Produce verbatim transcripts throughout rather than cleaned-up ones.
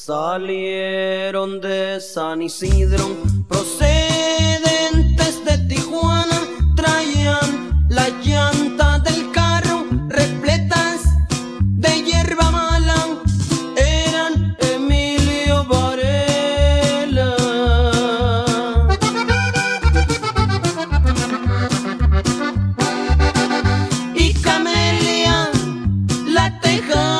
Salieron de San Isidro, procedentes de Tijuana, traían la llanta del carro repletas de hierba mala, eran Emilio Varela. Y Camelia, la tejana.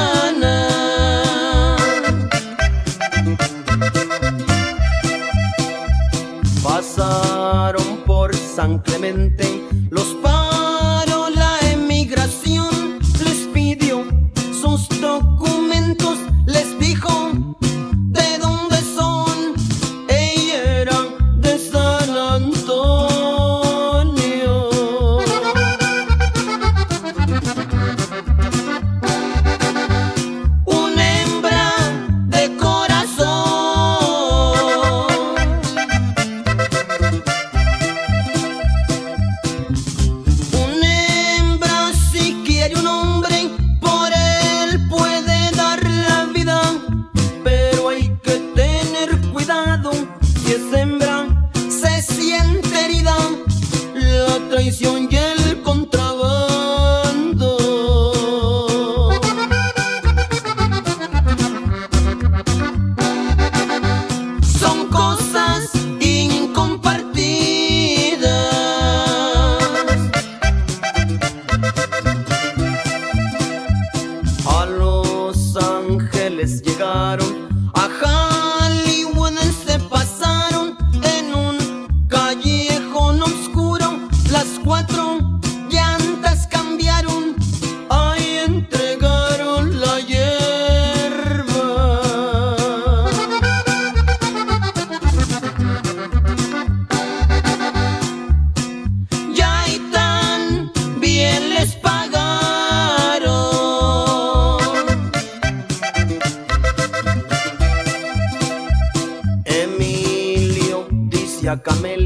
Pasaron por San Clemente, los paró la emigración, les pidió sus documentos, les dijo de dónde son, ella era de San Antonio. Una hembra de corazón, se siente herida, la traición y el contrabando. Son cosas incompartidas. A Los Ángeles llegaron, a Hollywood se pasaron, en un callejón oscuro las cuatro llantas cambiaron, ahí entregaron la hierba. Ya y tan bien les pagaron. Emilio dice a Camelia: